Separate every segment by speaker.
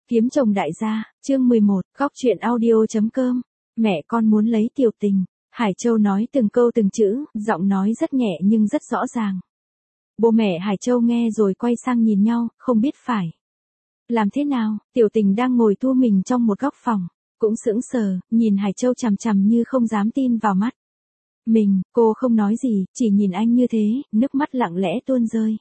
Speaker 1: Kiếm chồng đại gia, chương 11, góc truyện audio.com. Mẹ con muốn lấy Tiểu Tình. Hải Châu nói từng câu từng chữ, giọng nói rất nhẹ nhưng rất rõ ràng. Bố mẹ Hải Châu nghe rồi quay sang nhìn nhau, không biết phải làm thế nào. Tiểu Tình đang ngồi thu mình trong một góc phòng, cũng sững sờ, nhìn Hải Châu chằm chằm như không dám tin vào mắt mình. Cô không nói gì, chỉ nhìn anh như thế, nước mắt lặng lẽ tuôn rơi.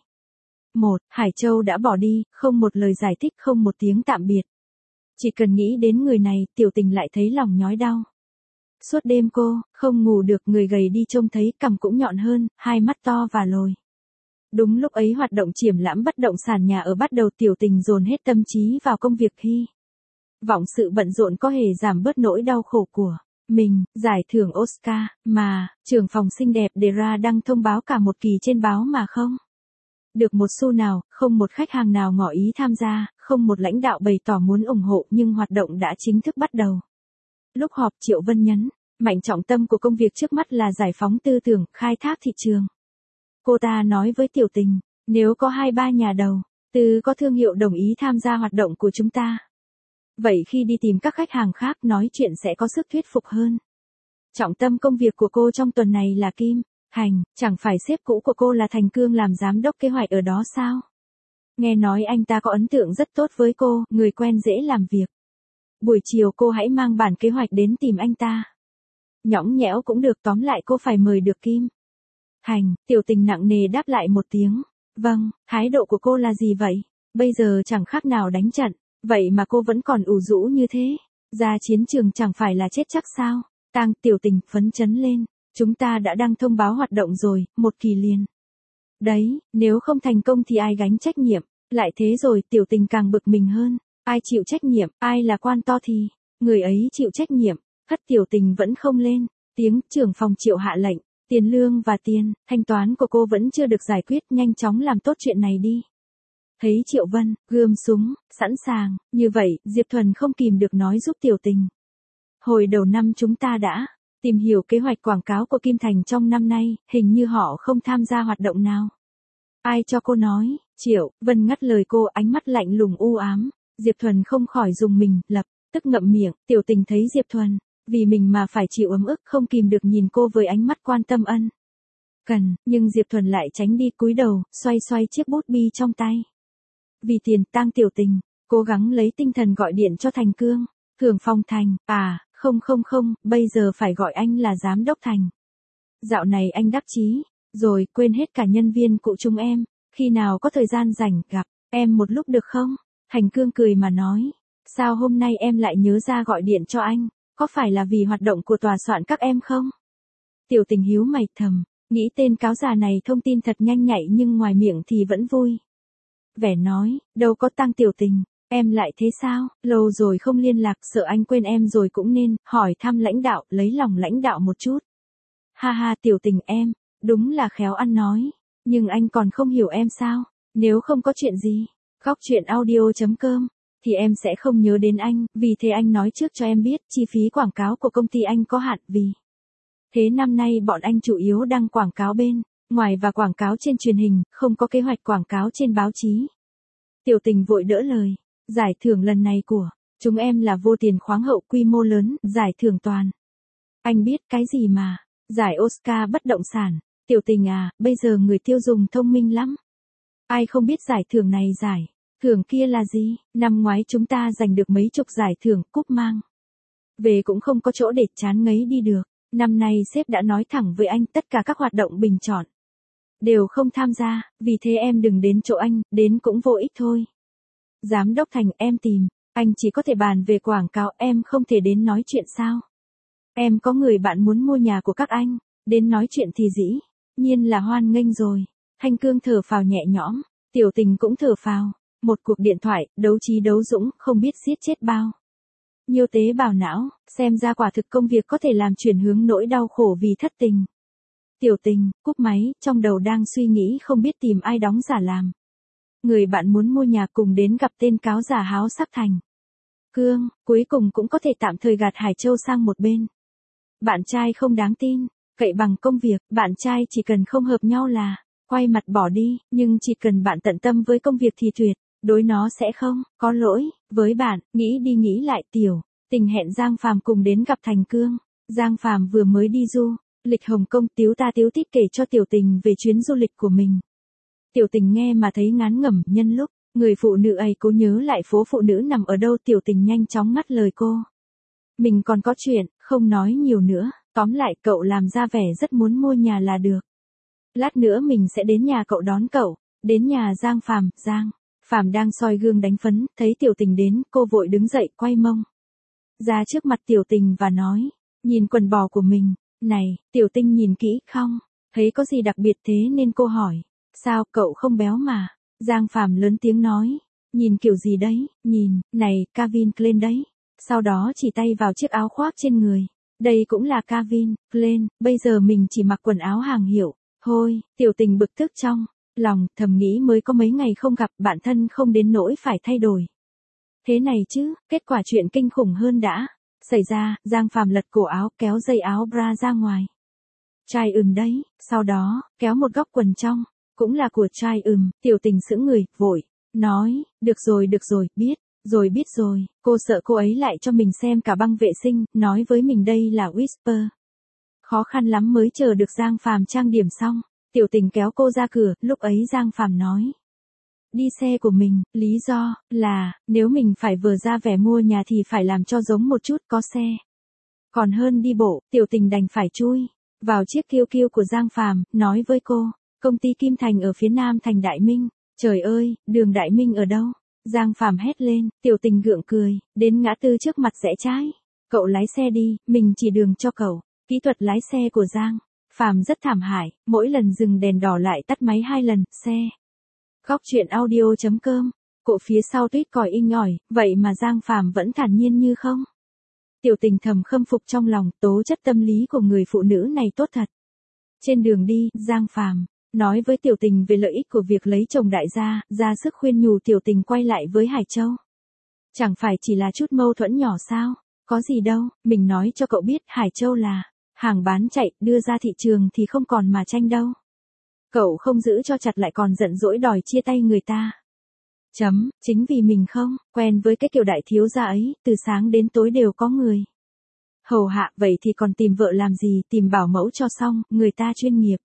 Speaker 1: Hải Châu đã bỏ đi, không một lời giải thích, không một tiếng tạm biệt. Chỉ cần nghĩ đến người này, Tiểu Tình lại thấy lòng nhói đau. Suốt đêm cô không ngủ được, người gầy đi trông thấy cằm cũng nhọn hơn, hai mắt to và lồi. Đúng lúc ấy hoạt động triển lãm bất động sản nhà ở bắt đầu. Tiểu Tình dồn hết tâm trí vào công việc, hy vọng sự bận rộn có hề giảm bớt nỗi đau khổ của mình. Giải thưởng Oscar mà trưởng phòng xinh đẹp đề ra đăng thông báo cả một kỳ trên báo mà không được một xu nào, không một khách hàng nào ngỏ ý tham gia, không một lãnh đạo bày tỏ muốn ủng hộ, nhưng hoạt động đã chính thức bắt đầu. Lúc họp, Triệu Vân nhấn mạnh trọng tâm của công việc trước mắt là giải phóng tư tưởng, khai thác thị trường. Cô ta nói với Tiểu Tình, nếu có 2-3 nhà đầu tư có thương hiệu đồng ý tham gia hoạt động của chúng ta, vậy khi đi tìm các khách hàng khác nói chuyện sẽ có sức thuyết phục hơn. Trọng tâm công việc của cô trong tuần này là Kim Thành, chẳng phải sếp cũ của cô là Thành Cương làm giám đốc kế hoạch ở đó sao? Nghe nói anh ta có ấn tượng rất tốt với cô, người quen dễ làm việc. Buổi chiều cô hãy mang bản kế hoạch đến tìm anh ta. Nhõng nhẽo cũng được, tóm lại cô phải mời được Kim Thành. Tiểu Tình nặng nề đáp lại một tiếng. Vâng, thái độ của cô là gì vậy? Bây giờ chẳng khác nào đánh trận, vậy mà cô vẫn còn ủ rũ như thế. Ra chiến trường chẳng phải là chết chắc sao? Tiểu Tình phấn chấn lên. Chúng ta đã đăng thông báo hoạt động rồi, một kỳ liền. Đấy, nếu không thành công thì ai gánh trách nhiệm? Lại thế rồi, Tiểu Tình càng bực mình hơn. Ai chịu trách nhiệm, ai là quan to thì người ấy chịu trách nhiệm. Hất. Tiểu Tình vẫn không lên tiếng. Trưởng phòng Triệu hạ lệnh, tiền lương và tiền thanh toán của cô vẫn chưa được giải quyết, nhanh chóng làm tốt chuyện này đi. Thấy Triệu Vân gươm súng sẵn sàng như vậy, Diệp Thuần không kìm được nói giúp Tiểu Tình. Hồi đầu năm chúng ta đã tìm hiểu kế hoạch quảng cáo của Kim Thành trong năm nay, hình như họ không tham gia hoạt động nào. Ai cho cô nói? Triệu Vân ngắt lời cô, ánh mắt lạnh lùng u ám. Diệp Thuần không khỏi rùng mình, lập tức ngậm miệng. Tiểu Tình thấy Diệp Thuần vì mình mà phải chịu ấm ức, không kìm được nhìn cô với ánh mắt quan tâm ân cần, nhưng Diệp Thuần lại tránh đi, cúi đầu, xoay xoay chiếc bút bi trong tay. Vì tiền. Tiểu Tình cố gắng lấy tinh thần gọi điện cho Thành Cương. Thường Phong Thành, không, bây giờ phải gọi anh là giám đốc Thành. Dạo này anh đắc chí rồi, quên hết cả nhân viên cũ chúng em, khi nào có thời gian rảnh gặp em một lúc được không? Thành Cương cười mà nói, sao hôm nay em lại nhớ ra gọi điện cho anh, có phải là vì hoạt động của tòa soạn các em không? Tiểu Tình hiếu mày thầm, nghĩ tên cáo già này thông tin thật nhanh nhạy nhưng ngoài miệng thì vẫn vui vẻ nói, đâu có. Tiểu Tình, em lại thế sao? Lâu rồi không liên lạc, sợ anh quên em rồi, cũng nên hỏi thăm lãnh đạo, lấy lòng lãnh đạo một chút. Ha, Tiểu Tình em đúng là khéo ăn nói, nhưng anh còn không hiểu em sao? Nếu không có chuyện gì, góc truyện audio.com, thì em sẽ không nhớ đến anh, vì thế anh nói trước cho em biết, chi phí quảng cáo của công ty anh có hạn, vì thế năm nay bọn anh chủ yếu đăng quảng cáo bên ngoài và quảng cáo trên truyền hình, không có kế hoạch quảng cáo trên báo chí. Tiểu Tình vội đỡ lời, giải thưởng lần này của chúng em là vô tiền khoáng hậu, quy mô lớn, giải thưởng toàn. Anh biết cái gì mà, giải Oscar bất động sản. Tiểu Tình à, bây giờ người tiêu dùng thông minh lắm. Ai không biết giải thưởng này, giải thưởng kia là gì? Năm ngoái chúng ta giành được mấy chục giải thưởng, cúp mang về cũng không có chỗ để chán ngấy đi được. Năm nay sếp đã nói thẳng với anh, tất cả các hoạt động bình chọn đều không tham gia, vì thế em đừng đến chỗ anh, đến cũng vô ích thôi. Giám đốc Thành, em tìm anh chỉ có thể bàn về quảng cáo, em không thể đến nói chuyện sao? Em có người bạn muốn mua nhà của các anh, đến nói chuyện thì dĩ nhiên là hoan nghênh rồi. Thành Cương thở phào nhẹ nhõm, Tiểu Tình cũng thở phào. Một cuộc điện thoại, đấu trí đấu dũng, không biết giết chết bao nhiêu tế bào não, xem ra quả thực công việc có thể làm chuyển hướng nỗi đau khổ vì thất tình. Tiểu Tình cúp máy, trong đầu đang suy nghĩ không biết tìm ai đóng giả làm người bạn muốn mua nhà, cùng đến gặp tên cáo giả háo sắc Thành Cương, cuối cùng cũng có thể tạm thời gạt Hải Châu sang một bên. Bạn trai không đáng tin cậy bằng công việc, bạn trai chỉ cần không hợp nhau là quay mặt bỏ đi, nhưng chỉ cần bạn tận tâm với công việc thì tuyệt đối nó sẽ không có lỗi với bạn. Nghĩ đi nghĩ lại, Tiểu Tình hẹn Giang Phàm cùng đến gặp Thành Cương. Giang Phàm vừa mới đi du lịch Hồng Kông, tíu ta tíu tít kể cho Tiểu Tình về chuyến du lịch của mình. Tiểu Tình nghe mà thấy ngán ngẩm, nhân lúc người phụ nữ ấy cố nhớ lại phố phụ nữ nằm ở đâu, Tiểu Tình nhanh chóng ngắt lời cô. Mình còn có chuyện, không nói nhiều nữa, tóm lại cậu làm ra vẻ rất muốn mua nhà là được. Lát nữa mình sẽ đến nhà cậu đón cậu. Đến nhà Giang Phàm. Giang Phàm đang soi gương đánh phấn, thấy Tiểu Tình đến, cô vội đứng dậy quay mông ra trước mặt Tiểu Tình và nói, nhìn quần bò của mình, này. Tiểu Tình nhìn kỹ, không thấy có gì đặc biệt, thế nên cô hỏi, sao cậu không béo mà? Giang Phàm lớn tiếng nói, nhìn kiểu gì đấy? Nhìn, này, Calvin Klein đấy. Sau đó chỉ tay vào chiếc áo khoác trên người. Đây cũng là Calvin Klein, bây giờ mình chỉ mặc quần áo hàng hiệu. Thôi, Tiểu Tình bực tức trong lòng, thầm nghĩ mới có mấy ngày không gặp, bản thân không đến nỗi phải thay đổi thế này chứ. Kết quả chuyện kinh khủng hơn đã xảy ra. Giang Phàm lật cổ áo, kéo dây áo bra ra ngoài. Trai đấy. Sau đó, kéo một góc quần trong, cũng là của trai Tiểu Tình sững người, vội nói, được rồi, biết rồi. Cô sợ cô ấy lại cho mình xem cả băng vệ sinh, nói với mình đây là Whisper. Khó khăn lắm mới chờ được Giang Phàm trang điểm xong. Tiểu Tình kéo cô ra cửa, lúc ấy Giang Phàm nói, đi xe của mình, lý do là, nếu mình phải vờ ra vẻ mua nhà thì phải làm cho giống một chút, có xe còn hơn đi bộ. Tiểu Tình đành phải chui vào chiếc kiêu kiêu của Giang Phàm, nói với cô, công ty Kim Thành ở phía nam thành Đại Minh. Trời ơi, đường Đại Minh ở đâu? Giang Phàm hét lên. Tiểu Tình gượng cười, đến ngã tư trước mặt rẽ trái. Cậu lái xe đi, mình chỉ đường cho cậu. Kỹ thuật lái xe của Giang Phàm rất thảm hại, mỗi lần dừng đèn đỏ lại tắt máy 2 lần. Xe. Góc truyện audio.com. Cổ phía sau tuýt còi inh ỏi, vậy mà Giang Phàm vẫn thản nhiên như không. Tiểu Tình thầm khâm phục trong lòng, tố chất tâm lý của người phụ nữ này tốt thật. Trên đường đi, Giang Phàm nói với Tiểu Tình về lợi ích của việc lấy chồng đại gia, ra sức khuyên nhủ Tiểu Tình quay lại với Hải Châu. Chẳng phải chỉ là chút mâu thuẫn nhỏ sao? Có gì đâu, mình nói cho cậu biết, Hải Châu là hàng bán chạy, đưa ra thị trường thì không còn mà tranh đâu. Cậu không giữ cho chặt lại còn giận dỗi đòi chia tay người ta. Chính vì mình không quen với cái kiểu đại thiếu gia ấy, từ sáng đến tối đều có người hầu hạ, vậy thì còn tìm vợ làm gì, tìm bảo mẫu cho xong, người ta chuyên nghiệp,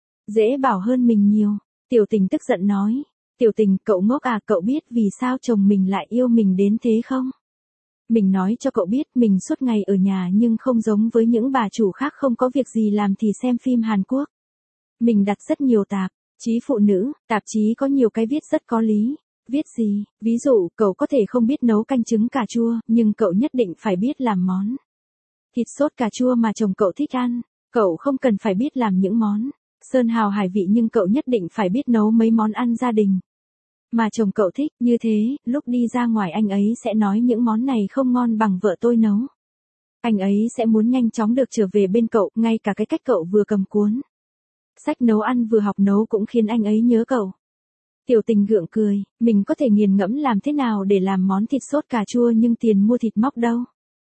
Speaker 1: dễ bảo hơn mình nhiều. Tiểu Tình tức giận nói, Tiểu Tình, cậu ngốc à, cậu biết vì sao chồng mình lại yêu mình đến thế không? Mình nói cho cậu biết, mình suốt ngày ở nhà nhưng không giống với những bà chủ khác không có việc gì làm thì xem phim Hàn Quốc. Mình đặt rất nhiều tạp chí phụ nữ, tạp chí có nhiều cái viết rất có lý. Viết gì? Ví dụ, cậu có thể không biết nấu canh trứng cà chua, nhưng cậu nhất định phải biết làm món thịt sốt cà chua mà chồng cậu thích ăn. Cậu không cần phải biết làm những món sơn hào hải vị, nhưng cậu nhất định phải biết nấu mấy món ăn gia đình mà chồng cậu thích. Như thế, lúc đi ra ngoài anh ấy sẽ nói những món này không ngon bằng vợ tôi nấu. Anh ấy sẽ muốn nhanh chóng được trở về bên cậu, ngay cả cái cách cậu vừa cầm cuốn sách nấu ăn vừa học nấu cũng khiến anh ấy nhớ cậu. Tiểu Tình gượng cười, mình có thể nghiền ngẫm làm thế nào để làm món thịt sốt cà chua, nhưng tiền mua thịt móc đâu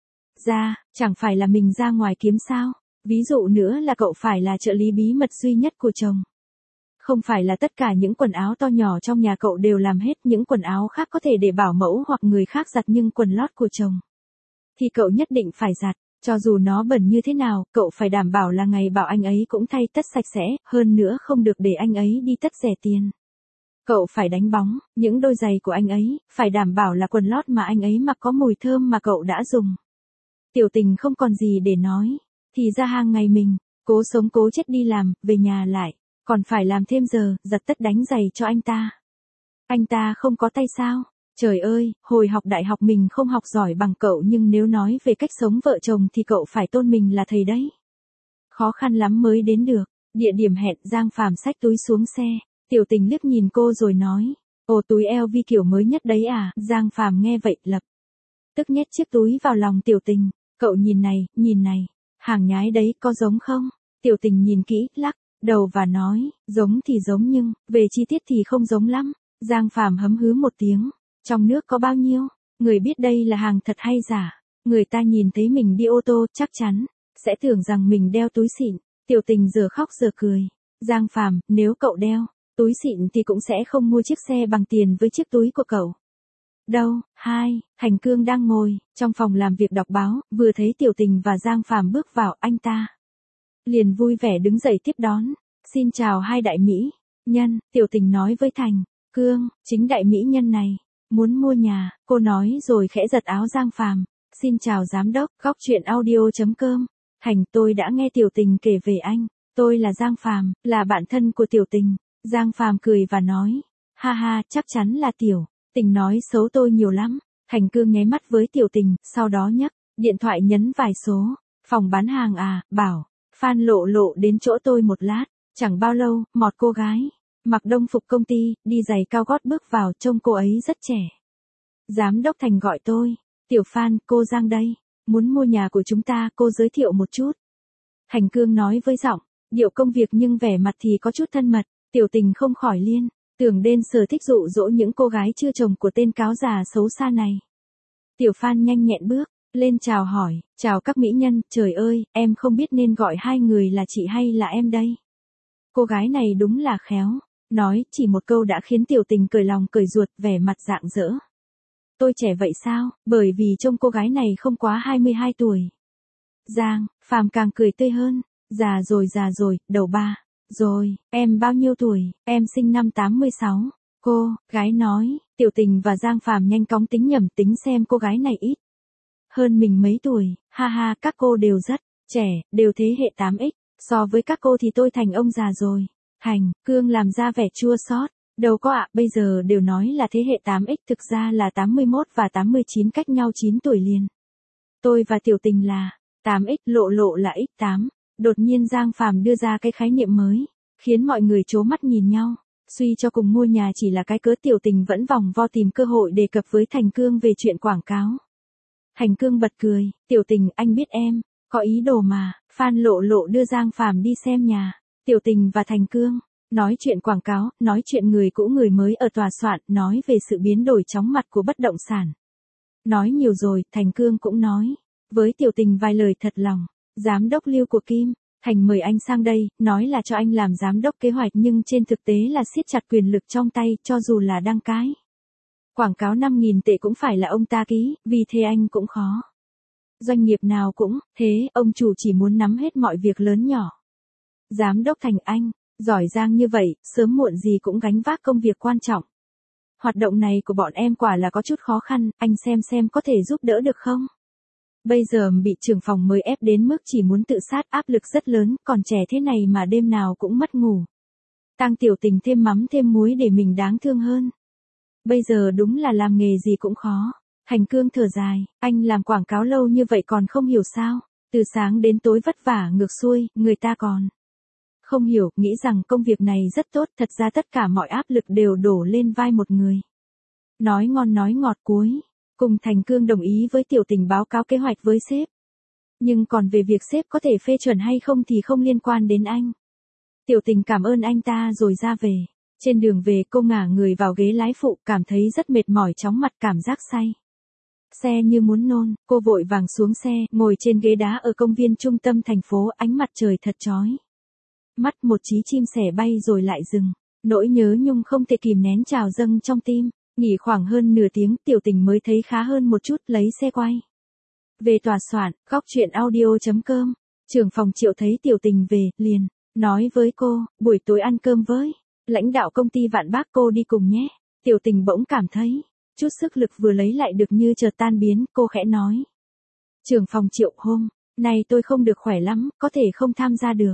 Speaker 1: ra, chẳng phải là mình ra ngoài kiếm sao? Ví dụ nữa là cậu phải là trợ lý bí mật duy nhất của chồng. Không phải là tất cả những quần áo to nhỏ trong nhà cậu đều làm hết, những quần áo khác có thể để bảo mẫu hoặc người khác giặt, nhưng quần lót của chồng thì cậu nhất định phải giặt. Cho dù nó bẩn như thế nào, cậu phải đảm bảo là ngày bảo anh ấy cũng thay tất sạch sẽ, hơn nữa không được để anh ấy đi tất rẻ tiền. Cậu phải đánh bóng những đôi giày của anh ấy, phải đảm bảo là quần lót mà anh ấy mặc có mùi thơm mà cậu đã dùng. Tiểu Tình không còn gì để nói, thì ra hàng ngày mình cố sống cố chết đi làm, về nhà lại còn phải làm thêm giờ, giặt tất đánh giày cho anh ta. Anh ta không có tay sao? Trời ơi, hồi học đại học mình không học giỏi bằng cậu, nhưng nếu nói về cách sống vợ chồng thì cậu phải tôn mình là thầy đấy. Khó khăn lắm mới đến được địa điểm hẹn. Giang Phàm xách túi xuống xe. Tiểu Tình liếc nhìn cô rồi nói, ồ, túi LV kiểu mới nhất đấy à? Giang Phàm nghe vậy lập tức nhét chiếc túi vào lòng Tiểu Tình. Cậu nhìn này, hàng nhái đấy, có giống không? Tiểu Tình nhìn kỹ, lắc đầu và nói, giống thì giống nhưng về chi tiết thì không giống lắm. Giang Phàm hấm hứ một tiếng, trong nước có bao nhiêu người biết đây là hàng thật hay giả? Người ta nhìn thấy mình đi ô tô chắc chắn sẽ tưởng rằng mình đeo túi xịn. Tiểu Tình giờ khóc giờ cười. Giang Phàm, nếu cậu đeo Túi xịn thì cũng sẽ không mua chiếc xe bằng tiền với chiếc túi của cậu. Đâu, Thành Cương đang ngồi, trong phòng làm việc đọc báo, vừa thấy Tiểu Tình và Giang Phàm bước vào, anh ta liền vui vẻ đứng dậy tiếp đón. Xin chào hai đại mỹ nhân, Tiểu Tình nói với Thành Cương, chính đại mỹ nhân này muốn mua nhà, cô nói rồi khẽ giật áo Giang Phàm. Xin chào giám đốc, góc chuyện audio.com. Thành, tôi đã nghe Tiểu Tình kể về anh, tôi là Giang Phàm, là bạn thân của Tiểu Tình. Giang Phàm cười và nói, ha ha, chắc chắn là Tiểu Tình nói xấu tôi nhiều lắm. Thành Cương nháy mắt với Tiểu Tình, sau đó nhấc điện thoại nhấn vài số. Phòng bán hàng à, bảo Phan Lộ Lộ đến chỗ tôi một lát. Chẳng bao lâu, một cô gái mặc đồng phục công ty, đi giày cao gót bước vào, trông cô ấy rất trẻ. Giám đốc Thành gọi tôi. Tiểu Phan, cô Giang đây, muốn mua nhà của chúng ta, cô giới thiệu một chút. Thành Cương nói với giọng điệu công việc nhưng vẻ mặt thì có chút thân mật. Tiểu Tình không khỏi liên tưởng đến sở thích dụ dỗ những cô gái chưa chồng của tên cáo già xấu xa này. Tiểu Phan nhanh nhẹn bước lên chào hỏi, chào các mỹ nhân, trời ơi, em không biết nên gọi hai người là chị hay là em đây. Cô gái này đúng là khéo, nói chỉ một câu đã khiến Tiểu Tình cười lòng cười ruột, vẻ mặt rạng rỡ. Tôi trẻ vậy sao, bởi vì trông cô gái này không quá 22 tuổi. Giang Phàm càng cười tươi hơn, già rồi, đầu ba. Rồi, em bao nhiêu tuổi, em sinh năm 86. Cô gái nói. Tiểu Tình và Giang Phàm nhanh chóng tính nhẩm tính xem cô gái này ít hơn mình mấy tuổi. Ha ha, các cô đều rất trẻ, đều thế hệ 8X, so với các cô thì tôi thành ông già rồi. Thành Cương làm ra vẻ chua xót. Đâu có ạ, bây giờ đều nói là thế hệ 8X, thực ra là 81 và 89, cách nhau 9 tuổi liền. Tôi và Tiểu Tình là 8X, Lộ Lộ là X8. Đột nhiên Giang Phàm đưa ra cái khái niệm mới, khiến mọi người trố mắt nhìn nhau. Suy cho cùng mua nhà chỉ là cái cớ, Tiểu Tình vẫn vòng vo tìm cơ hội đề cập với Thành Cương về chuyện quảng cáo. Thành Cương bật cười, Tiểu Tình, anh biết em có ý đồ mà. Phan Lộ Lộ đưa Giang Phàm đi xem nhà. Tiểu Tình và Thành Cương nói chuyện quảng cáo, nói chuyện người cũ người mới ở tòa soạn, nói về sự biến đổi chóng mặt của bất động sản. Nói nhiều rồi, Thành Cương cũng nói với Tiểu Tình vài lời thật lòng. Giám đốc Lưu của Kim Thành mời anh sang đây, nói là cho anh làm giám đốc kế hoạch, nhưng trên thực tế là siết chặt quyền lực trong tay, cho dù là đăng cái quảng cáo 5.000 tệ cũng phải là ông ta ký, vì thế anh cũng khó. Doanh nghiệp nào cũng thế, ông chủ chỉ muốn nắm hết mọi việc lớn nhỏ. Giám đốc Thành anh giỏi giang như vậy, sớm muộn gì cũng gánh vác công việc quan trọng. Hoạt động này của bọn em quả là có chút khó khăn, anh xem có thể giúp đỡ được không? Bây giờ bị trưởng phòng mới ép đến mức chỉ muốn tự sát, áp lực rất lớn, còn trẻ thế này mà đêm nào cũng mất ngủ. Tăng Tiểu Tình thêm mắm thêm muối để mình đáng thương hơn. Bây giờ đúng là làm nghề gì cũng khó. Thành Cương thở dài, anh làm quảng cáo lâu như vậy còn không hiểu sao? Từ sáng đến tối vất vả ngược xuôi, người ta còn không hiểu, nghĩ rằng công việc này rất tốt, thật ra tất cả mọi áp lực đều đổ lên vai một người. Nói ngon nói ngọt cuối cùng Thành Cương đồng ý với Tiểu Tình báo cáo kế hoạch với sếp. Nhưng còn về việc sếp có thể phê chuẩn hay không thì không liên quan đến anh. Tiểu Tình cảm ơn anh ta rồi ra về. Trên đường về cô ngả người vào ghế lái phụ, cảm thấy rất mệt mỏi, chóng mặt, cảm giác say xe như muốn nôn. Cô vội vàng xuống xe, ngồi trên ghế đá ở công viên trung tâm thành phố, ánh mặt trời thật chói mắt, một chí chim sẻ bay rồi lại dừng. Nỗi nhớ nhung không thể kìm nén trào dâng trong tim. Nghỉ khoảng hơn nửa tiếng, Tiểu Tình mới thấy khá hơn một chút, lấy xe quay về tòa soạn. Góc chuyện audio.com. Trưởng phòng Triệu thấy Tiểu Tình về, liền nói với cô, buổi tối ăn cơm với lãnh đạo công ty Vạn Bác, cô đi cùng nhé. Tiểu Tình bỗng cảm thấy chút sức lực vừa lấy lại được như chợt tan biến, cô khẽ nói. Trưởng phòng Triệu, hôm nay tôi không được khỏe lắm, có thể không tham gia được.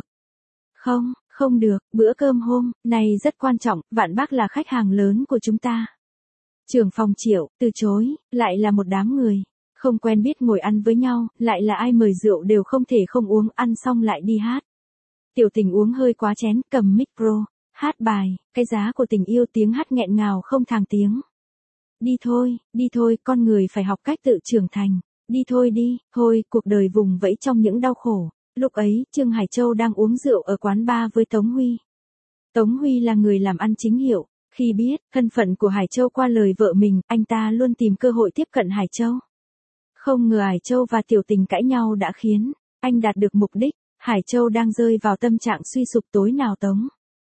Speaker 1: Không được, bữa cơm hôm nay rất quan trọng, Vạn Bác là khách hàng lớn của chúng ta. Trưởng phòng Triệu từ chối, lại là một đám người không quen biết ngồi ăn với nhau, lại là ai mời rượu đều không thể không uống, ăn xong lại đi hát. Tiểu Tình uống hơi quá chén, cầm micro hát bài Cái Giá của Tình Yêu, tiếng hát nghẹn ngào không thàng tiếng. Đi thôi, con người phải học cách tự trưởng thành. Đi thôi, cuộc đời vùng vẫy trong những đau khổ. Lúc ấy, Trương Hải Châu đang uống rượu ở quán bar với Tống Huy. Tống Huy là người làm ăn chính hiệu. Khi biết thân phận của Hải Châu qua lời vợ mình, anh ta luôn tìm cơ hội tiếp cận Hải Châu. Không ngờ Hải Châu và Tiểu Tình cãi nhau đã khiến anh đạt được mục đích. Hải Châu đang rơi vào tâm trạng suy sụp, tối nào Tống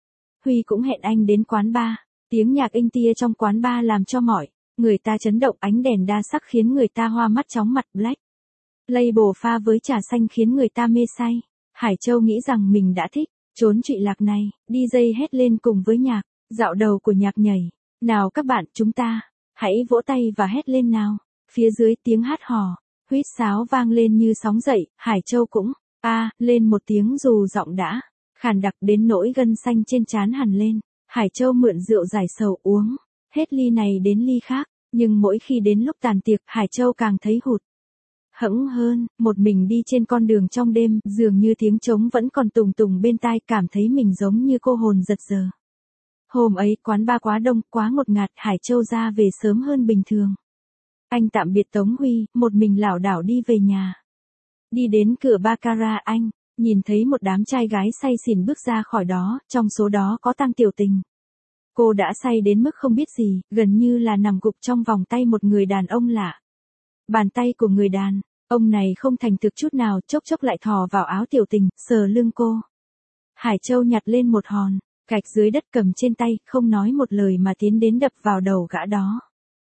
Speaker 1: Huy cũng hẹn anh đến quán bar. Tiếng nhạc in tia trong quán bar làm cho mọi người ta chấn động, ánh đèn đa sắc khiến người ta hoa mắt chóng mặt. Black Label pha với trà xanh khiến người ta mê say. Hải Châu nghĩ rằng mình đã thích chốn trụy lạc này, DJ hét lên cùng với nhạc, dạo đầu của nhạc nhảy. Nào các bạn, chúng ta, hãy vỗ tay và hét lên nào. Phía dưới tiếng hát hò, huýt sáo vang lên như sóng dậy, Hải Châu cũng, lên một tiếng dù giọng đã, khàn đặc đến nỗi gân xanh trên trán hằn lên. Hải Châu mượn rượu giải sầu uống, hết ly này đến ly khác, nhưng mỗi khi đến lúc tàn tiệc, Hải Châu càng thấy hụt hẫng hơn, một mình đi trên con đường trong đêm, dường như tiếng trống vẫn còn tùng tùng bên tai, cảm thấy mình giống như cô hồn giật giờ. Hôm ấy quán bar quá đông, quá ngột ngạt, Hải Châu ra về sớm hơn bình thường. Anh tạm biệt Tống Huy, một mình lảo đảo đi về nhà. Đi đến cửa baccarat, anh nhìn thấy một đám trai gái say xỉn bước ra khỏi đó, trong số đó có Tăng Tiểu Tình. Cô đã say đến mức không biết gì, gần như là nằm gục trong vòng tay một người đàn ông lạ. Bàn tay của người đàn ông này không thành thực chút nào, chốc chốc lại thò vào áo Tiểu Tình, sờ lưng cô. Hải Châu nhặt lên một hòn gạch dưới đất cầm trên tay, không nói một lời mà tiến đến đập vào đầu gã đó.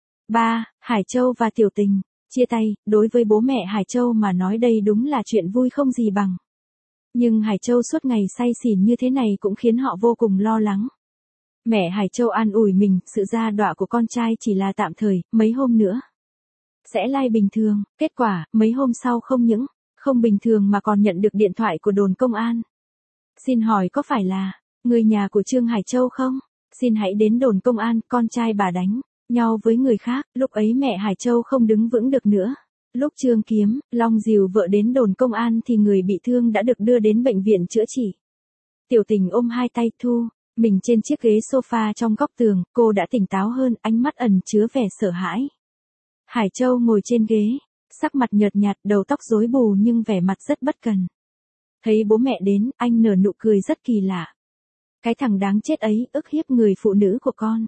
Speaker 1: Hải Châu và Tiểu Tình chia tay, đối với bố mẹ Hải Châu mà nói đây đúng là chuyện vui không gì bằng. Nhưng Hải Châu suốt ngày say xỉn như thế này cũng khiến họ vô cùng lo lắng. Mẹ Hải Châu an ủi mình, sự ra đọa của con trai chỉ là tạm thời, mấy hôm nữa sẽ lai bình thường. Kết quả, mấy hôm sau không những không bình thường mà còn nhận được điện thoại của đồn công an. Xin hỏi có phải là người nhà của Trương Hải Châu không? Xin hãy đến đồn công an, con trai bà đánh nhau với người khác. Lúc ấy mẹ Hải Châu không đứng vững được nữa. Lúc Trương Kiếm Long dìu vợ đến đồn công an thì người bị thương đã được đưa đến bệnh viện chữa trị. Tiểu Tình ôm hai tay thu mình trên chiếc ghế sofa trong góc tường, cô đã tỉnh táo hơn, ánh mắt ẩn chứa vẻ sợ hãi. Hải Châu ngồi trên ghế, sắc mặt nhợt nhạt, đầu tóc rối bù nhưng vẻ mặt rất bất cần. Thấy bố mẹ đến, anh nở nụ cười rất kỳ lạ. Cái thằng đáng chết ấy ức hiếp người phụ nữ của con.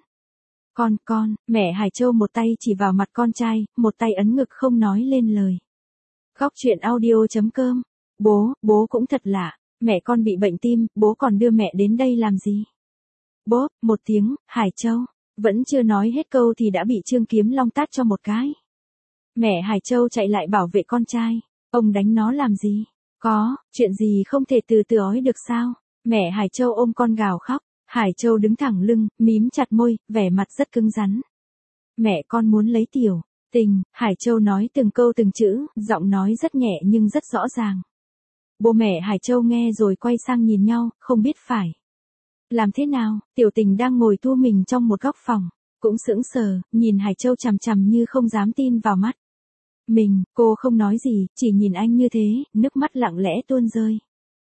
Speaker 1: Mẹ Hải Châu một tay chỉ vào mặt con trai, một tay ấn ngực không nói lên lời. Góc truyện audio.com. Bố cũng thật lạ, mẹ con bị bệnh tim, bố còn đưa mẹ đến đây làm gì? Bốp, một tiếng, Hải Châu vẫn chưa nói hết câu thì đã bị Trương Kiếm Long tát cho một cái. Mẹ Hải Châu chạy lại bảo vệ con trai. Ông đánh nó làm gì? Có, chuyện gì không thể từ từ ói được sao? Mẹ Hải Châu ôm con gào khóc. Hải Châu đứng thẳng lưng, mím chặt môi, vẻ mặt rất cứng rắn. Mẹ con muốn lấy Tiểu Tình, Hải Châu nói từng câu từng chữ, giọng nói rất nhẹ nhưng rất rõ ràng. Bố mẹ Hải Châu nghe rồi quay sang nhìn nhau, không biết phải làm thế nào. Tiểu Tình đang ngồi thu mình trong một góc phòng, cũng sững sờ, nhìn Hải Châu chằm chằm như không dám tin vào mắt mình. Cô không nói gì, chỉ nhìn anh như thế, nước mắt lặng lẽ tuôn rơi.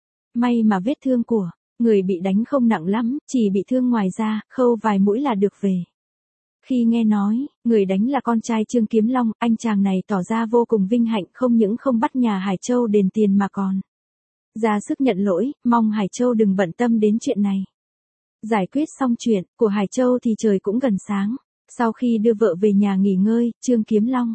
Speaker 1: May mà vết thương của người bị đánh không nặng lắm, chỉ bị thương ngoài da, khâu vài mũi là được về. Khi nghe nói, người đánh là con trai Trương Kiếm Long, anh chàng này tỏ ra vô cùng vinh hạnh, không những không bắt nhà Hải Châu đền tiền mà còn ra sức nhận lỗi, mong Hải Châu đừng bận tâm đến chuyện này. Giải quyết xong chuyện của Hải Châu thì trời cũng gần sáng. Sau khi đưa vợ về nhà nghỉ ngơi, Trương Kiếm Long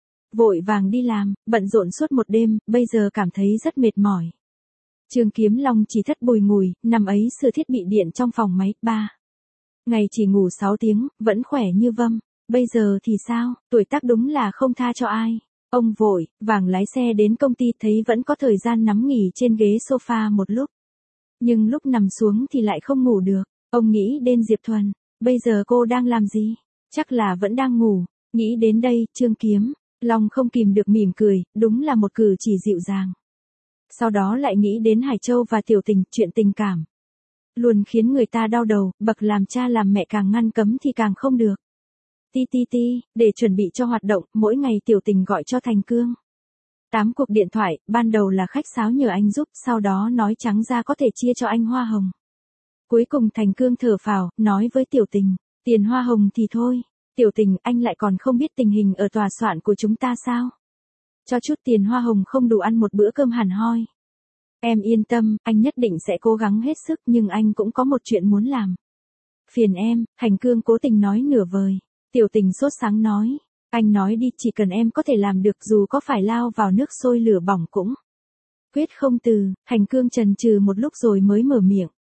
Speaker 1: vội vàng đi làm, bận rộn suốt một đêm, bây giờ cảm thấy rất mệt mỏi. Trương Kiếm Long chỉ thất bùi ngùi, năm ấy sửa thiết bị điện trong phòng máy, 3 ngày chỉ ngủ 6 tiếng, vẫn khỏe như vâm. Bây giờ thì sao, tuổi tác đúng là không tha cho ai. Ông vội vàng lái xe đến công ty, thấy vẫn có thời gian nằm nghỉ trên ghế sofa một lúc. Nhưng lúc nằm xuống thì lại không ngủ được. Ông nghĩ đến Diệp Thuần, bây giờ cô đang làm gì? Chắc là vẫn đang ngủ. Nghĩ đến đây, Trương Kiếm Long không kìm được mỉm cười, đúng là một cử chỉ dịu dàng. Sau đó lại nghĩ đến Hải Châu và Tiểu Tình, chuyện tình cảm luôn khiến người ta đau đầu, bậc làm cha làm mẹ càng ngăn cấm thì càng không được. Để chuẩn bị cho hoạt động, mỗi ngày Tiểu Tình gọi cho Thành Cương 8 cuộc điện thoại, ban đầu là khách sáo nhờ anh giúp, sau đó nói trắng ra có thể chia cho anh hoa hồng. Cuối cùng Thành Cương thở phào, nói với Tiểu Tình, tiền hoa hồng thì thôi, Tiểu Tình, anh lại còn không biết tình hình ở tòa soạn của chúng ta sao? Cho chút tiền hoa hồng không đủ ăn một bữa cơm hẳn hoi. Em yên tâm, anh nhất định sẽ cố gắng hết sức, nhưng anh cũng có một chuyện muốn làm. Phiền em, Thành Cương cố tình nói nửa vời. Tiểu Tình sốt sắng nói, anh nói đi, chỉ cần em có thể làm được, dù có phải lao vào nước sôi lửa bỏng cũng quyết không từ. Thành Cương chần chừ một lúc rồi mới mở miệng,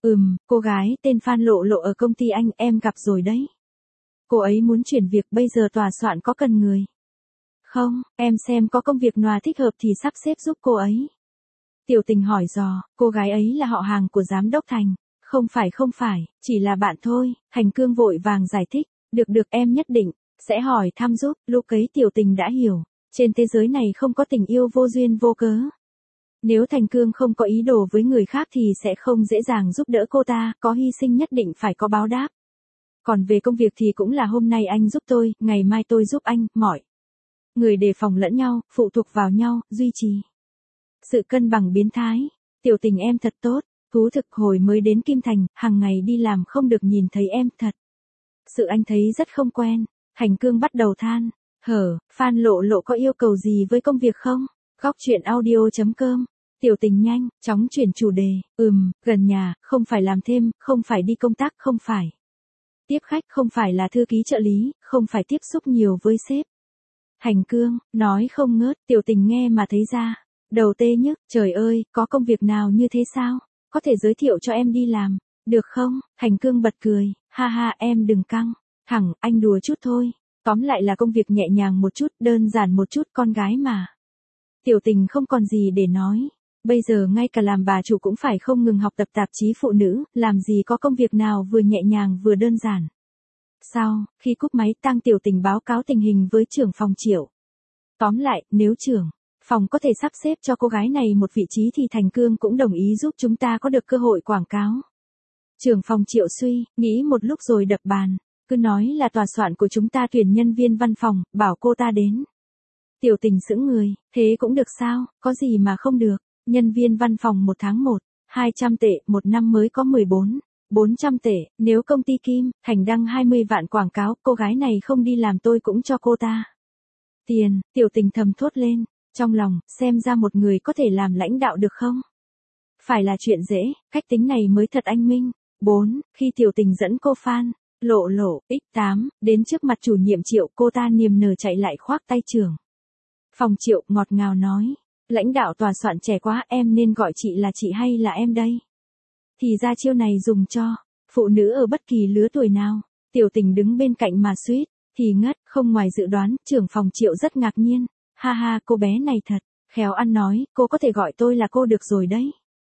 Speaker 1: Cô gái tên Phan Lộ Lộ ở công ty anh em gặp rồi đấy. Cô ấy muốn chuyển việc, bây giờ tòa soạn có cần người. Không, em xem có công việc nào thích hợp thì sắp xếp giúp cô ấy. Tiểu Tình hỏi dò, cô gái ấy là họ hàng của giám đốc Thành. Không phải, chỉ là bạn thôi. Thành Cương vội vàng giải thích, được em nhất định, sẽ hỏi thăm giúp. Lúc ấy Tiểu Tình đã hiểu, trên thế giới này không có tình yêu vô duyên vô cớ. Nếu Thành Cương không có ý đồ với người khác thì sẽ không dễ dàng giúp đỡ cô ta, có hy sinh nhất định phải có báo đáp. Còn về công việc thì cũng là hôm nay anh giúp tôi, ngày mai tôi giúp anh, mọi người đề phòng lẫn nhau, phụ thuộc vào nhau, duy trì sự cân bằng biến thái. Tiểu Tình em thật tốt, thú thực hồi mới đến Kim Thành, hàng ngày đi làm không được nhìn thấy em thật. Sự anh thấy rất không quen. Thành Cương bắt đầu than, Phan Lộ Lộ có yêu cầu gì với công việc không? Góc chuyện audio.com. Tiểu Tình nhanh, chóng chuyển chủ đề, gần nhà, không phải làm thêm, không phải đi công tác, không phải tiếp khách, không phải là thư ký trợ lý, không phải tiếp xúc nhiều với sếp. Thành Cương, nói không ngớt, Tiểu Tình nghe mà thấy ra. Đầu tê nhức, trời ơi, có công việc nào như thế sao? Có thể giới thiệu cho em đi làm, được không? Thành Cương bật cười, ha em đừng căng, thẳng, anh đùa chút thôi. Tóm lại là công việc nhẹ nhàng một chút, đơn giản một chút, con gái mà. Tiểu Tình không còn gì để nói. Bây giờ ngay cả làm bà chủ cũng phải không ngừng học tập tạp chí phụ nữ, làm gì có công việc nào vừa nhẹ nhàng vừa đơn giản. Sau, khi cúp máy Tang Tiểu Tình báo cáo tình hình với trưởng phòng Triệu. Tóm lại, nếu trưởng phòng có thể sắp xếp cho cô gái này một vị trí thì Thành Cương cũng đồng ý giúp chúng ta có được cơ hội quảng cáo. Trưởng phòng Triệu suy, nghĩ một lúc rồi đập bàn. Cứ nói là tòa soạn của chúng ta tuyển nhân viên văn phòng, bảo cô ta đến. Tiểu Tình sững người, thế cũng được sao, có gì mà không được. Nhân viên văn phòng 1 tháng 200 tệ, 1 năm mới có 400 tệ, nếu công ty Kim Thành đăng 20 vạn quảng cáo, cô gái này không đi làm tôi cũng cho cô ta tiền. Tiểu Tình thầm thốt lên, trong lòng, xem ra một người có thể làm lãnh đạo được không? Phải là chuyện dễ, cách tính này mới thật anh minh. 4. Khi Tiểu Tình dẫn cô Phan Lộ Lộ, X8, đến trước mặt chủ nhiệm Triệu, cô ta niềm nở chạy lại khoác tay trưởng phòng Triệu, ngọt ngào nói. Lãnh đạo tòa soạn trẻ quá, em nên gọi chị là chị hay là em đây? Thì ra chiêu này dùng cho phụ nữ ở bất kỳ lứa tuổi nào. Tiểu Tình đứng bên cạnh mà suýt thì ngất, không ngoài dự đoán, trưởng phòng Triệu rất ngạc nhiên. Ha, cô bé này thật khéo ăn nói, cô có thể gọi tôi là cô được rồi đấy.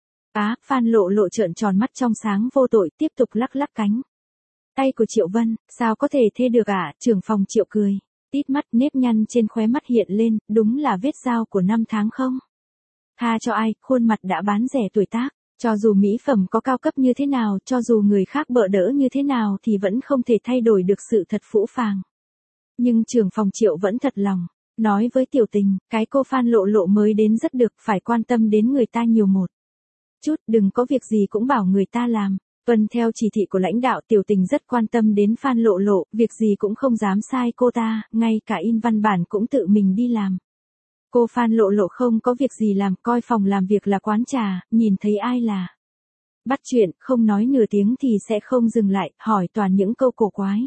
Speaker 1: Phan Lộ Lộ trợn tròn mắt trong sáng vô tội, tiếp tục lắc cánh tay của Triệu Vân, sao có thể thế được ạ? Trưởng phòng Triệu cười tít mắt, nếp nhăn trên khóe mắt hiện lên, đúng là vết dao của 5 tháng không? Tha cho ai, khuôn mặt đã bán rẻ tuổi tác, cho dù mỹ phẩm có cao cấp như thế nào, cho dù người khác bợ đỡ như thế nào thì vẫn không thể thay đổi được sự thật phũ phàng. Nhưng trưởng phòng Triệu vẫn thật lòng, nói với Tiểu Tình, cái cô Phan Lộ Lộ mới đến rất được, phải quan tâm đến người ta nhiều một chút, đừng có việc gì cũng bảo người ta làm. Tuân theo chỉ thị của lãnh đạo, Tiểu Tình rất quan tâm đến Phan Lộ Lộ, việc gì cũng không dám sai cô ta, ngay cả in văn bản cũng tự mình đi làm. Cô Phan Lộ Lộ không có việc gì làm, coi phòng làm việc là quán trà, nhìn thấy ai là bắt chuyện, không nói nửa tiếng thì sẽ không dừng lại, hỏi toàn những câu cổ quái.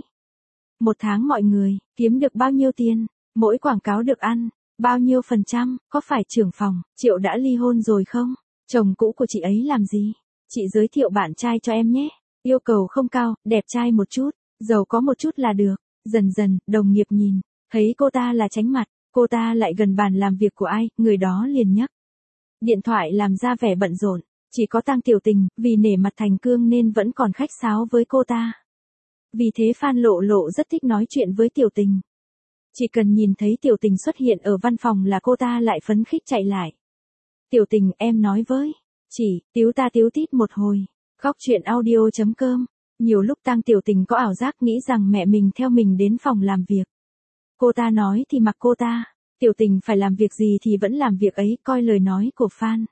Speaker 1: 1 tháng mọi người kiếm được bao nhiêu tiền, mỗi quảng cáo được ăn bao nhiêu %, có phải trưởng phòng Triệu đã ly hôn rồi không? Chồng cũ của chị ấy làm gì? Chị giới thiệu bạn trai cho em nhé. Yêu cầu không cao, đẹp trai một chút, giàu có một chút là được. Dần dần, đồng nghiệp nhìn thấy cô ta là tránh mặt, cô ta lại gần bàn làm việc của ai, người đó liền nhấc điện thoại làm ra vẻ bận rộn. Chỉ có Tang Tiểu Tình, vì nể mặt Thành Cương nên vẫn còn khách sáo với cô ta. Vì thế Phan Lộ Lộ rất thích nói chuyện với Tiểu Tình. Chỉ cần nhìn thấy Tiểu Tình xuất hiện ở văn phòng là cô ta lại phấn khích chạy lại. Tiểu Tình, em nói với chị, tíu ta tíu tít một hồi. Góc chuyện audio.com. Nhiều lúc Tang Tiểu Tình có ảo giác nghĩ rằng mẹ mình theo mình đến phòng làm việc. Cô ta nói thì mặc cô ta. Tiểu Tình phải làm việc gì thì vẫn làm việc ấy, coi lời nói của Phan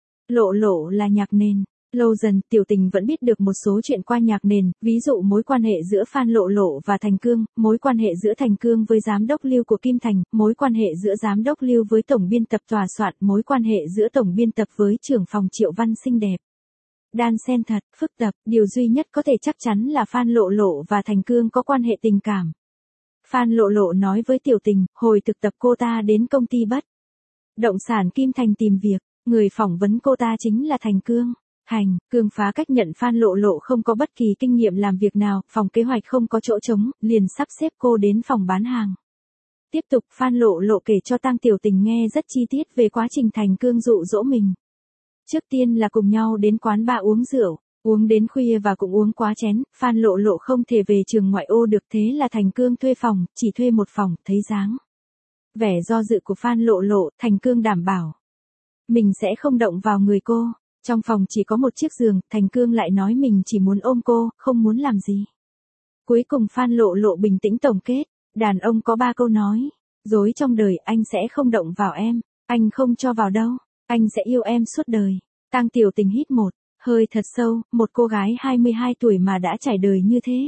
Speaker 1: Lộ Lộ là nhạc nền. Lâu dần, Tiểu Tình vẫn biết được một số chuyện qua nhạc nền, ví dụ mối quan hệ giữa Phan Lộ Lộ và Thành Cương, mối quan hệ giữa Thành Cương với giám đốc Lưu của Kim Thành, mối quan hệ giữa giám đốc Lưu với tổng biên tập tòa soạn, mối quan hệ giữa tổng biên tập với trưởng phòng Triệu Văn xinh đẹp. Đan xen thật, phức tạp, điều duy nhất có thể chắc chắn là Phan Lộ Lộ và Thành Cương có quan hệ tình cảm. Phan Lộ Lộ nói với Tiểu Tình, hồi thực tập cô ta đến công ty bất động sản Kim Thành tìm việc, người phỏng vấn cô ta chính là Thành Cương. Thành, Cương phá cách nhận Phan Lộ Lộ không có bất kỳ kinh nghiệm làm việc nào, phòng kế hoạch không có chỗ trống, liền sắp xếp cô đến phòng bán hàng. Tiếp tục Phan Lộ Lộ kể cho Tang Tiểu Tình nghe rất chi tiết về quá trình Thành Cương dụ dỗ mình. Trước tiên là cùng nhau đến quán bar uống rượu, uống đến khuya và cũng uống quá chén, Phan Lộ Lộ không thể về trường ngoại ô được, thế là Thành Cương thuê phòng, chỉ thuê một phòng, thấy dáng vẻ do dự của Phan Lộ Lộ, Thành Cương đảm bảo mình sẽ không động vào người cô. Trong phòng chỉ có một chiếc giường, Thành Cương lại nói mình chỉ muốn ôm cô, không muốn làm gì. Cuối cùng Phan Lộ Lộ bình tĩnh tổng kết, đàn ông có 3 câu nói, dối trong đời, anh sẽ không động vào em, anh không cho vào đâu, anh sẽ yêu em suốt đời. Tang Tiểu Tình hít một hơi thật sâu, một cô gái 22 tuổi mà đã trải đời như thế.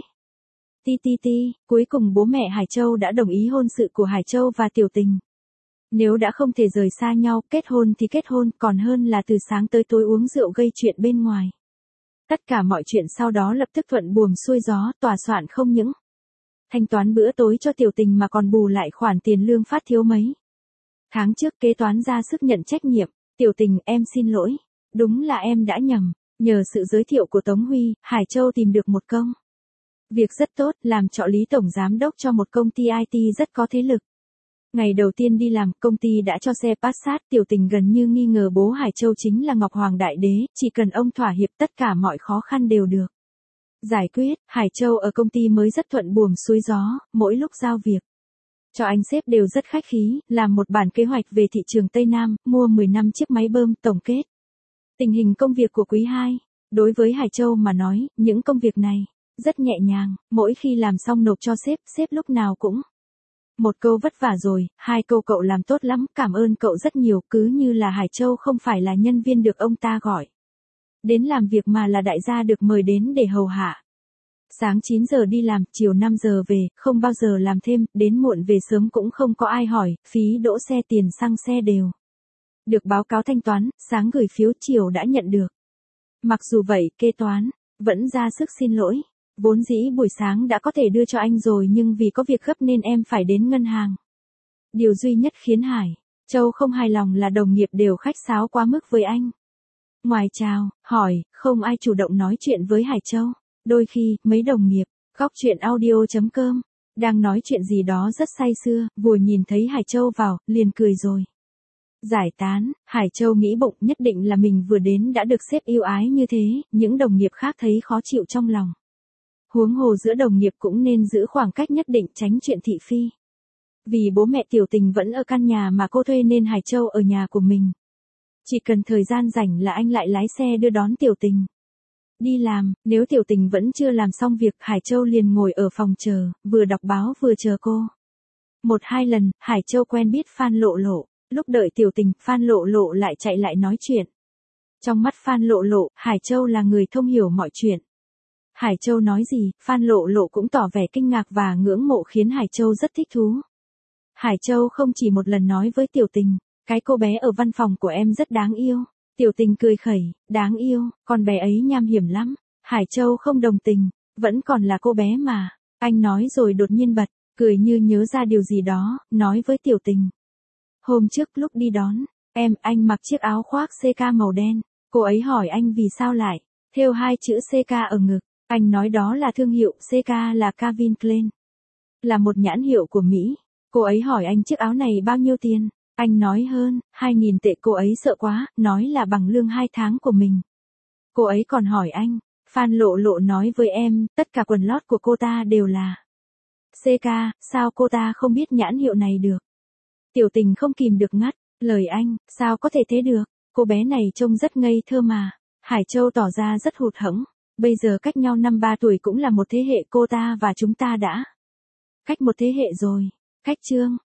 Speaker 1: Cuối cùng bố mẹ Hải Châu đã đồng ý hôn sự của Hải Châu và Tiểu Tình. Nếu đã không thể rời xa nhau, kết hôn thì kết hôn, còn hơn là từ sáng tới tối uống rượu gây chuyện bên ngoài. Tất cả mọi chuyện sau đó lập tức thuận buồm xuôi gió, tòa soạn không những thanh toán bữa tối cho Tiểu Tình mà còn bù lại khoản tiền lương phát thiếu mấy tháng trước. Kế toán ra sức nhận trách nhiệm, Tiểu Tình, em xin lỗi, đúng là em đã nhầm. Nhờ sự giới thiệu của Tống Huy, Hải Châu tìm được một công việc rất tốt, làm trợ lý tổng giám đốc cho một công ty IT rất có thế lực. Ngày đầu tiên đi làm, công ty đã cho xe Passat. Tiểu Tình gần như nghi ngờ bố Hải Châu chính là Ngọc Hoàng Đại Đế, chỉ cần ông thỏa hiệp tất cả mọi khó khăn đều được giải quyết. Hải Châu ở công ty mới rất thuận buồm xuôi gió, mỗi lúc giao việc cho anh sếp đều rất khách khí, làm một bản kế hoạch về thị trường Tây Nam, mua 15 chiếc máy bơm. Tổng kết tình hình công việc của quý 2. Đối với Hải Châu mà nói, những công việc này rất nhẹ nhàng, mỗi khi làm xong nộp cho sếp lúc nào cũng một câu vất vả rồi, 2 câu cậu làm tốt lắm, cảm ơn cậu rất nhiều, cứ như là Hải Châu không phải là nhân viên được ông ta gọi đến làm việc mà là đại gia được mời đến để hầu hạ. Sáng 9 giờ đi làm, chiều 5 giờ về, không bao giờ làm thêm, đến muộn về sớm cũng không có ai hỏi, phí đỗ xe tiền xăng xe đều được báo cáo thanh toán, sáng gửi phiếu, chiều đã nhận được. Mặc dù vậy, kế toán vẫn ra sức xin lỗi. Vốn dĩ buổi sáng đã có thể đưa cho anh rồi nhưng vì có việc gấp nên em phải đến ngân hàng. Điều duy nhất khiến Hải Châu không hài lòng là đồng nghiệp đều khách sáo quá mức với anh. Ngoài chào, hỏi, không ai chủ động nói chuyện với Hải Châu. Đôi khi, mấy đồng nghiệp, góc chuyện audio.com, đang nói chuyện gì đó rất say sưa, vừa nhìn thấy Hải Châu vào, liền cười rồi giải tán. Hải Châu nghĩ bụng nhất định là mình vừa đến đã được sếp yêu ái như thế, những đồng nghiệp khác thấy khó chịu trong lòng. Huống hồ giữa đồng nghiệp cũng nên giữ khoảng cách nhất định, tránh chuyện thị phi. Vì bố mẹ Tiểu Tình vẫn ở căn nhà mà cô thuê nên Hải Châu ở nhà của mình. Chỉ cần thời gian rảnh là anh lại lái xe đưa đón Tiểu Tình đi làm, nếu Tiểu Tình vẫn chưa làm xong việc, Hải Châu liền ngồi ở phòng chờ, vừa đọc báo vừa chờ cô. 1-2 lần, Hải Châu quen biết Phan Lộ Lộ, lúc đợi Tiểu Tình, Phan Lộ Lộ lại chạy lại nói chuyện. Trong mắt Phan Lộ Lộ, Hải Châu là người thông hiểu mọi chuyện. Hải Châu nói gì, Phan Lộ Lộ cũng tỏ vẻ kinh ngạc và ngưỡng mộ khiến Hải Châu rất thích thú. Hải Châu không chỉ một lần nói với Tiểu Tình, cái cô bé ở văn phòng của em rất đáng yêu. Tiểu Tình cười khẩy, đáng yêu, con bé ấy nham hiểm lắm. Hải Châu không đồng tình, vẫn còn là cô bé mà. Anh nói rồi đột nhiên bật, cười như nhớ ra điều gì đó, nói với Tiểu Tình. Hôm trước lúc đi đón em, anh mặc chiếc áo khoác CK màu đen. Cô ấy hỏi anh vì sao lại thêu 2 chữ CK ở ngực. Anh nói đó là thương hiệu, CK là Calvin Klein, là một nhãn hiệu của Mỹ. Cô ấy hỏi anh chiếc áo này bao nhiêu tiền. Anh nói hơn 2.000 tệ. Cô ấy sợ quá, nói là bằng lương 2 tháng của mình. Cô ấy còn hỏi anh, Phan Lộ Lộ nói với em, tất cả quần lót của cô ta đều là CK, sao cô ta không biết nhãn hiệu này được. Tiểu Tình không kìm được ngắt lời anh, sao có thể thế được, cô bé này trông rất ngây thơ mà. Hải Châu tỏ ra rất hụt hẫng. Bây giờ cách nhau 5-3 tuổi cũng là một thế hệ, cô ta và chúng ta đã cách một thế hệ rồi. Cách chương